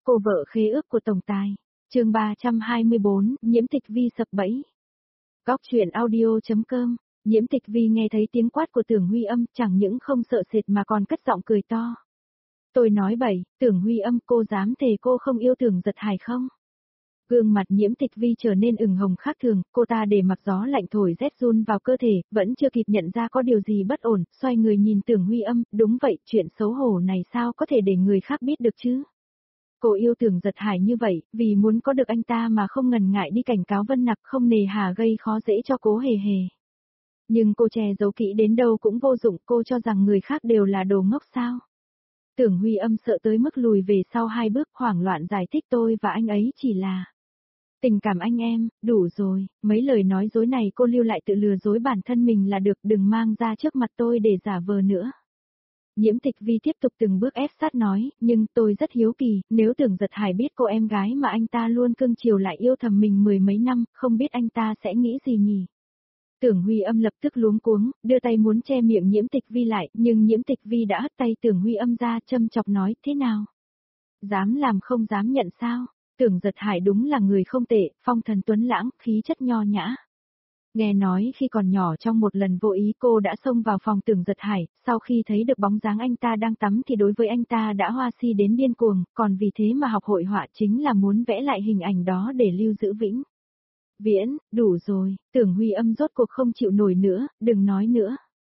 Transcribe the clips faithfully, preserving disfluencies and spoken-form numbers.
Cô vợ khế ước của tổng tài. Chương ba trăm hai mươi bốn, Nhiễm Tịch Vi sập bẫy. Góc truyện audio chấm com. Nhiễm Tịch Vi nghe thấy tiếng quát của Tưởng Huy Âm, chẳng những không sợ sệt mà còn cất giọng cười to. Tôi nói bậy, Tưởng Huy Âm, cô dám thề cô không yêu Tưởng Giật Hải không? Gương mặt Nhiễm Tịch Vi trở nên ửng hồng khác thường, cô ta để mặc gió lạnh thổi rét run vào cơ thể, vẫn chưa kịp nhận ra có điều gì bất ổn, xoay người nhìn Tưởng Huy Âm, đúng vậy, chuyện xấu hổ này sao có thể để người khác biết được chứ? Cô yêu Tưởng Giật Hải như vậy, vì muốn có được anh ta mà không ngần ngại đi cảnh cáo Vân Nặc, không nề hà gây khó dễ cho Cố Hề Hề. Nhưng cô che giấu kỹ đến đâu cũng vô dụng, cô cho rằng người khác đều là đồ ngốc sao? Tưởng Huy Âm sợ tới mức lùi về sau hai bước, hoảng loạn giải thích tôi và anh ấy chỉ là tình cảm anh em, đủ rồi, mấy lời nói dối này cô lưu lại tự lừa dối bản thân mình là được, đừng mang ra trước mặt tôi để giả vờ nữa. Nhiễm Tịch Vi tiếp tục từng bước ép sát nói, nhưng tôi rất hiếu kỳ, nếu Tưởng Giật Hải biết cô em gái mà anh ta luôn cưng chiều lại yêu thầm mình mười mấy năm, không biết anh ta sẽ nghĩ gì nhỉ? Tưởng Huy Âm lập tức luống cuống, đưa tay muốn che miệng Nhiễm Tịch Vi lại, nhưng Nhiễm Tịch Vi đã hất tay Tưởng Huy Âm ra, châm chọc nói, thế nào? Dám làm không dám nhận sao? Tưởng Giật Hải đúng là người không tệ, phong thần tuấn lãng, khí chất nho nhã. Nghe nói khi còn nhỏ trong một lần vô ý cô đã xông vào phòng Tưởng Giật Hải, sau khi thấy được bóng dáng anh ta đang tắm thì đối với anh ta đã hoa si đến điên cuồng, còn vì thế mà học hội họa chính là muốn vẽ lại hình ảnh đó để lưu giữ vĩnh viễn. Đủ rồi, Tưởng Huy Âm rốt cuộc không chịu nổi nữa, đừng nói nữa.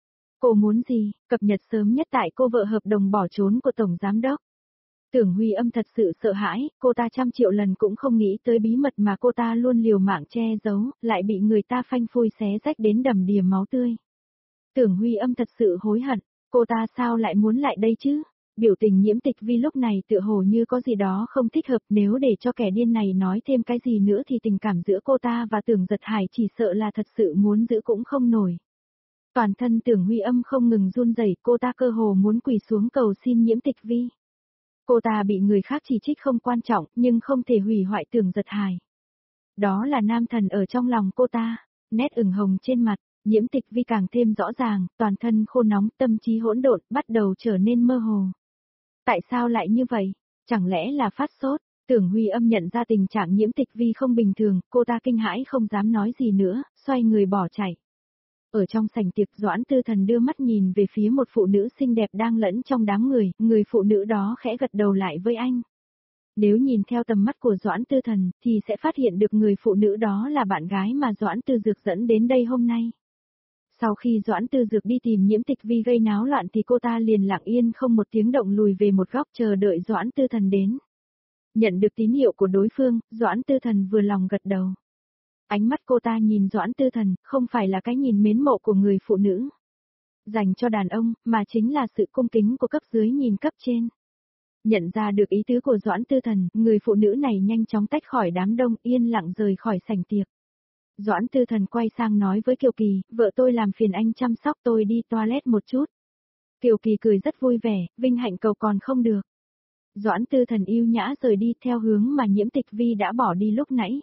Cô muốn gì? Cập nhật sớm nhất tại cô vợ hợp đồng bỏ trốn của Tổng Giám Đốc. Tưởng Huy Âm thật sự sợ hãi, cô ta trăm triệu lần cũng không nghĩ tới bí mật mà cô ta luôn liều mạng che giấu, lại bị người ta phanh phui xé rách đến đầm đìa máu tươi. Tưởng Huy Âm thật sự hối hận, cô ta sao lại muốn lại đây chứ? Biểu tình Nhiễm Tịch Vi lúc này tựa hồ như có gì đó không thích hợp, nếu để cho kẻ điên này nói thêm cái gì nữa thì tình cảm giữa cô ta và Tưởng Giật Hải chỉ sợ là thật sự muốn giữ cũng không nổi. Toàn thân Tưởng Huy Âm không ngừng run rẩy, cô ta cơ hồ muốn quỳ xuống cầu xin Nhiễm Tịch Vi. Cô ta bị người khác chỉ trích không quan trọng, nhưng không thể hủy hoại Tưởng Giật Hải. Đó là nam thần ở trong lòng cô ta, nét ửng hồng trên mặt, Nhiễm Tịch Vi càng thêm rõ ràng, toàn thân khô nóng, tâm trí hỗn độn, bắt đầu trở nên mơ hồ. Tại sao lại như vậy? Chẳng lẽ là phát sốt? Tưởng Huy Âm nhận ra tình trạng Nhiễm Tịch Vi không bình thường, cô ta kinh hãi không dám nói gì nữa, xoay người bỏ chạy. Ở trong sảnh tiệc, Doãn Tư Thần đưa mắt nhìn về phía một phụ nữ xinh đẹp đang lẫn trong đám người, người phụ nữ đó khẽ gật đầu lại với anh. Nếu nhìn theo tầm mắt của Doãn Tư Thần, thì sẽ phát hiện được người phụ nữ đó là bạn gái mà Doãn Tư Dược dẫn đến đây hôm nay. Sau khi Doãn Tư Dược đi tìm Nhiễm Tịch Vi gây náo loạn thì cô ta liền lặng yên không một tiếng động lùi về một góc chờ đợi Doãn Tư Thần đến. Nhận được tín hiệu của đối phương, Doãn Tư Thần vừa lòng gật đầu. Ánh mắt cô ta nhìn Doãn Tư Thần, không phải là cái nhìn mến mộ của người phụ nữ dành cho đàn ông, mà chính là sự cung kính của cấp dưới nhìn cấp trên. Nhận ra được ý tứ của Doãn Tư Thần, người phụ nữ này nhanh chóng tách khỏi đám đông, yên lặng rời khỏi sảnh tiệc. Doãn Tư Thần quay sang nói với Kiều Kỳ, vợ tôi làm phiền anh chăm sóc tôi đi toilet một chút. Kiều Kỳ cười rất vui vẻ, vinh hạnh cầu còn không được. Doãn Tư Thần yêu nhã rời đi theo hướng mà Nhiễm Tịch Vi đã bỏ đi lúc nãy.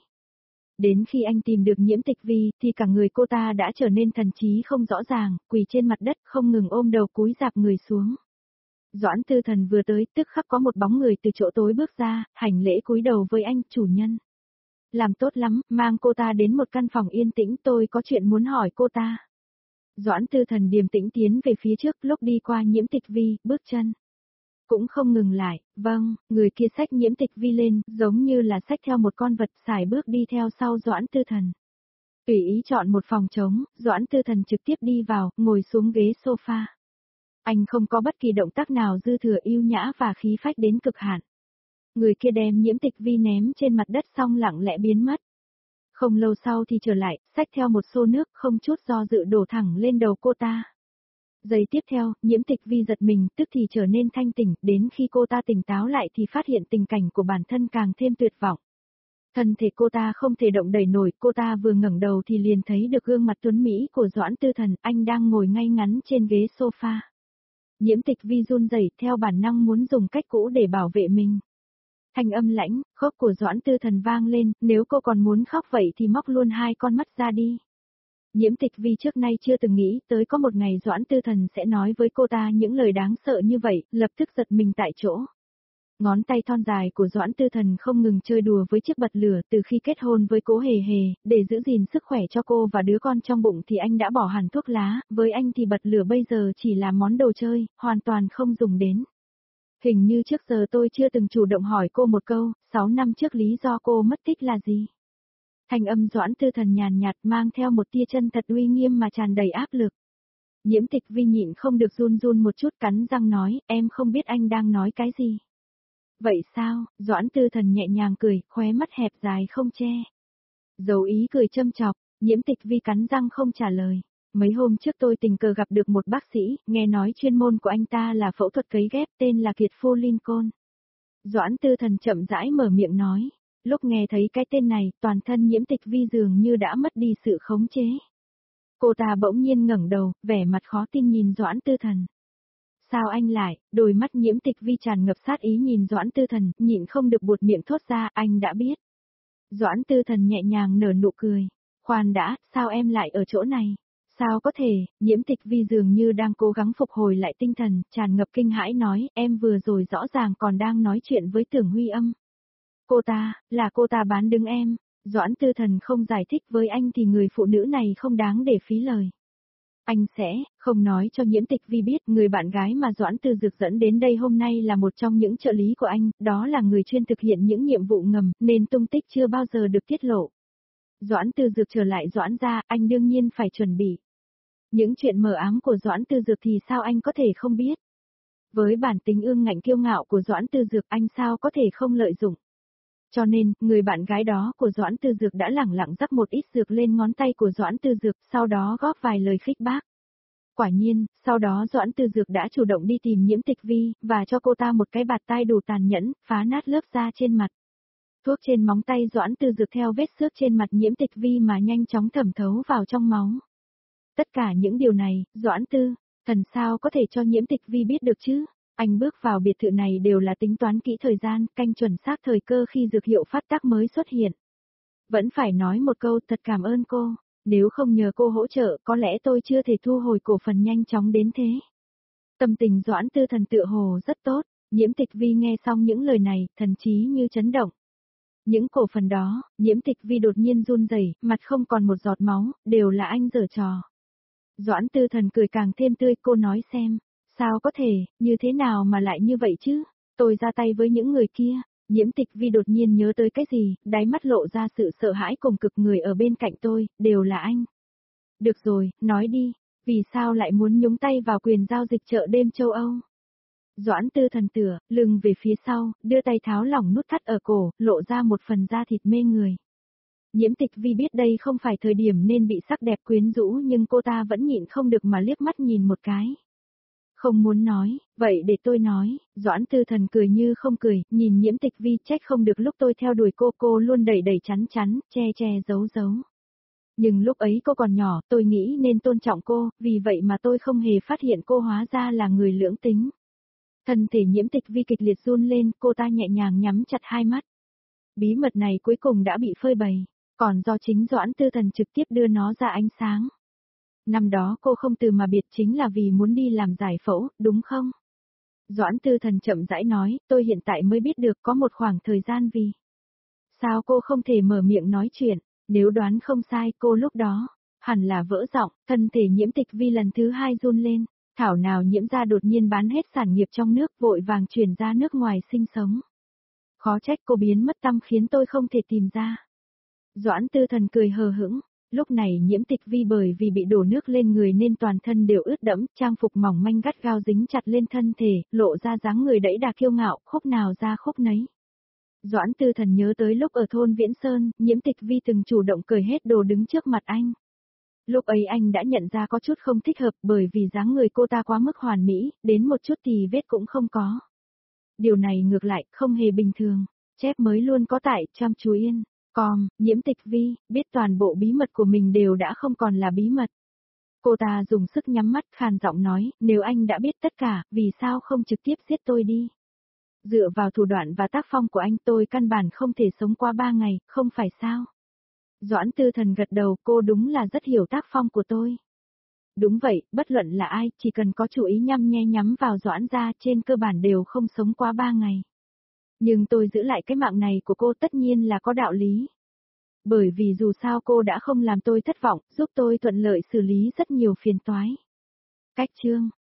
Đến khi anh tìm được Nhiễm Tịch Vi, thì cả người cô ta đã trở nên thần trí không rõ ràng, quỳ trên mặt đất không ngừng ôm đầu cúi rạp người xuống. Doãn Tư Thần vừa tới, tức khắc có một bóng người từ chỗ tối bước ra, hành lễ cúi đầu với anh, chủ nhân. Làm tốt lắm, mang cô ta đến một căn phòng yên tĩnh, tôi có chuyện muốn hỏi cô ta. Doãn Tư Thần điềm tĩnh tiến về phía trước, lúc đi qua Nhiễm Tịch Vi, bước chân cũng không ngừng lại. Vâng, người kia xách Nhiễm Tịch Vi lên, giống như là xách theo một con vật, sải bước đi theo sau Doãn Tư Thần. Tùy ý chọn một phòng trống, Doãn Tư Thần trực tiếp đi vào, ngồi xuống ghế sofa. Anh không có bất kỳ động tác nào dư thừa, yêu nhã và khí phách đến cực hạn. Người kia đem Nhiễm Tịch Vi ném trên mặt đất xong lặng lẽ biến mất. Không lâu sau thì trở lại, xách theo một xô nước, không chút do dự đổ thẳng lên đầu cô ta. Giây tiếp theo, Nhiễm Tịch Vi giật mình, tức thì trở nên thanh tỉnh, đến khi cô ta tỉnh táo lại thì phát hiện tình cảnh của bản thân càng thêm tuyệt vọng. Thân thể cô ta không thể động đẩy nổi, cô ta vừa ngẩng đầu thì liền thấy được gương mặt tuấn mỹ của Doãn Tư Thần, anh đang ngồi ngay ngắn trên ghế sofa. Nhiễm Tịch Vi run rẩy, theo bản năng muốn dùng cách cũ để bảo vệ mình. Thanh âm lãnh, khóc của Doãn Tư Thần vang lên, nếu cô còn muốn khóc vậy thì móc luôn hai con mắt ra đi. Nhiễm Tịch Vi trước nay chưa từng nghĩ tới có một ngày Doãn Tư Thần sẽ nói với cô ta những lời đáng sợ như vậy, lập tức giật mình tại chỗ. Ngón tay thon dài của Doãn Tư Thần không ngừng chơi đùa với chiếc bật lửa, từ khi kết hôn với Cố Hề Hề, để giữ gìn sức khỏe cho cô và đứa con trong bụng thì anh đã bỏ hẳn thuốc lá, với anh thì bật lửa bây giờ chỉ là món đồ chơi, hoàn toàn không dùng đến. Hình như trước giờ tôi chưa từng chủ động hỏi cô một câu, sáu năm trước lý do cô mất tích là gì? Thanh âm Doãn Tư Thần nhàn nhạt mang theo một tia chân thật uy nghiêm mà tràn đầy áp lực. Nhiễm Tịch Vi nhịn không được run run một chút, cắn răng nói, em không biết anh đang nói cái gì. Vậy sao? Doãn Tư Thần nhẹ nhàng cười, khóe mắt hẹp dài không che. Giấu ý cười châm chọc, Nhiễm Tịch Vi cắn răng không trả lời. Mấy hôm trước tôi tình cờ gặp được một bác sĩ, nghe nói chuyên môn của anh ta là phẫu thuật cấy ghép, tên là Kiệt Phu Lincoln. Doãn Tư Thần chậm rãi mở miệng nói. Lúc nghe thấy cái tên này, toàn thân Nhiễm Tịch Vi dường như đã mất đi sự khống chế. Cô ta bỗng nhiên ngẩng đầu, vẻ mặt khó tin nhìn Doãn Tư Thần. Sao anh lại? Đôi mắt Nhiễm Tịch Vi tràn ngập sát ý nhìn Doãn Tư Thần, nhịn không được buột miệng thốt ra, anh đã biết. Doãn Tư Thần nhẹ nhàng nở nụ cười. Khoan đã, sao em lại ở chỗ này? Sao có thể? Nhiễm Tịch Vi dường như đang cố gắng phục hồi lại tinh thần, tràn ngập kinh hãi nói, em vừa rồi rõ ràng còn đang nói chuyện với Tưởng Huy Âm. Cô ta, là cô ta bán đứng em. Doãn Tư Thần không giải thích với anh thì người phụ nữ này không đáng để phí lời. Anh sẽ, không nói cho Nhiễm Tịch Vi biết, người bạn gái mà Doãn Tư Dược dẫn đến đây hôm nay là một trong những trợ lý của anh, đó là người chuyên thực hiện những nhiệm vụ ngầm, nên tung tích chưa bao giờ được tiết lộ. Doãn Tư Dược trở lại Doãn gia, anh đương nhiên phải chuẩn bị. Những chuyện mờ ám của Doãn Tư Dược thì sao anh có thể không biết? Với bản tính ương ngạnh kiêu ngạo của Doãn Tư Dược, anh sao có thể không lợi dụng? Cho nên, người bạn gái đó của Doãn Tư Dược đã lẳng lặng rắc một ít dược lên ngón tay của Doãn Tư Dược, sau đó góp vài lời khích bác. Quả nhiên, sau đó Doãn Tư Dược đã chủ động đi tìm Nhiễm Tịch Vi, và cho cô ta một cái bạt tai đủ tàn nhẫn, phá nát lớp da trên mặt. Thuốc trên móng tay Doãn Tư Dược theo vết xước trên mặt Nhiễm Tịch Vi mà nhanh chóng thẩm thấu vào trong máu. Tất cả những điều này, Doãn Tư Thần sao có thể cho Nhiễm Tịch Vi biết được chứ? Anh bước vào biệt thự này đều là tính toán kỹ thời gian, canh chuẩn xác thời cơ khi dược hiệu phát tác mới xuất hiện. Vẫn phải nói một câu thật cảm ơn cô, nếu không nhờ cô hỗ trợ có lẽ tôi chưa thể thu hồi cổ phần nhanh chóng đến thế. Tâm tình Doãn Tư Thần tựa hồ rất tốt, Nhiễm Tịch Vi nghe xong những lời này, thần trí như chấn động. Những cổ phần đó, Nhiễm Tịch Vi đột nhiên run rẩy, mặt không còn một giọt máu, đều là anh giở trò. Doãn Tư Thần cười càng thêm tươi, cô nói xem. Sao có thể, như thế nào mà lại như vậy chứ? Tôi ra tay với những người kia. Nhiễm Tịch Vi đột nhiên nhớ tới cái gì, đáy mắt lộ ra sự sợ hãi cùng cực, người ở bên cạnh tôi, đều là anh. Được rồi, nói đi, vì sao lại muốn nhúng tay vào quyền giao dịch chợ đêm châu Âu? Doãn Tư Thần tựa, lưng về phía sau, đưa tay tháo lỏng nút thắt ở cổ, lộ ra một phần da thịt mê người. Nhiễm Tịch Vi biết đây không phải thời điểm nên bị sắc đẹp quyến rũ, nhưng cô ta vẫn nhịn không được mà liếc mắt nhìn một cái. Không muốn nói, vậy để tôi nói. Doãn Tư Thần cười như không cười, nhìn Nhiễm Tịch Vi, trách không được lúc tôi theo đuổi cô, cô luôn đẩy đẩy chắn chắn, che che giấu giấu. Nhưng lúc ấy cô còn nhỏ, tôi nghĩ nên tôn trọng cô, vì vậy mà tôi không hề phát hiện cô hóa ra là người lưỡng tính. Thân thể Nhiễm Tịch Vi kịch liệt run lên, cô ta nhẹ nhàng nhắm chặt hai mắt. Bí mật này cuối cùng đã bị phơi bày, còn do chính Doãn Tư Thần trực tiếp đưa nó ra ánh sáng. Năm đó cô không từ mà biệt chính là vì muốn đi làm giải phẫu, đúng không? Doãn Tư Thần chậm rãi nói, tôi hiện tại mới biết được có một khoảng thời gian vì. Sao cô không thể mở miệng nói chuyện, nếu đoán không sai cô lúc đó, hẳn là vỡ giọng, thân thể Nhiễm Tịch Vi lần thứ hai run lên, thảo nào Nhiễm gia đột nhiên bán hết sản nghiệp trong nước vội vàng chuyển ra nước ngoài sinh sống. Khó trách cô biến mất tăm khiến tôi không thể tìm ra. Doãn Tư Thần cười hờ hững. Lúc này Nhiễm Tịch Vi bởi vì bị đổ nước lên người nên toàn thân đều ướt đẫm, trang phục mỏng manh gắt gao dính chặt lên thân thể, lộ ra dáng người đẫy đà kiêu ngạo, khúc nào ra khúc nấy. Doãn Tư Thần nhớ tới lúc ở thôn Viễn Sơn, Nhiễm Tịch Vi từng chủ động cởi hết đồ đứng trước mặt anh. Lúc ấy anh đã nhận ra có chút không thích hợp bởi vì dáng người cô ta quá mức hoàn mỹ, đến một chút thì vết cũng không có. Điều này ngược lại, không hề bình thường, chép mới luôn có tại Chăm Chú Yên. Com, Nhiễm Tịch Vi, biết toàn bộ bí mật của mình đều đã không còn là bí mật. Cô ta dùng sức nhắm mắt khàn giọng nói, nếu anh đã biết tất cả, vì sao không trực tiếp giết tôi đi? Dựa vào thủ đoạn và tác phong của anh tôi căn bản không thể sống qua ba ngày, không phải sao? Doãn Tư Thần gật đầu, cô đúng là rất hiểu tác phong của tôi. Đúng vậy, bất luận là ai, chỉ cần có chủ ý nhăm nhe nhắm vào Doãn gia trên cơ bản đều không sống qua ba ngày. Nhưng tôi giữ lại cái mạng này của cô tất nhiên là có đạo lý. Bởi vì dù sao cô đã không làm tôi thất vọng, giúp tôi thuận lợi xử lý rất nhiều phiền toái. Cách chương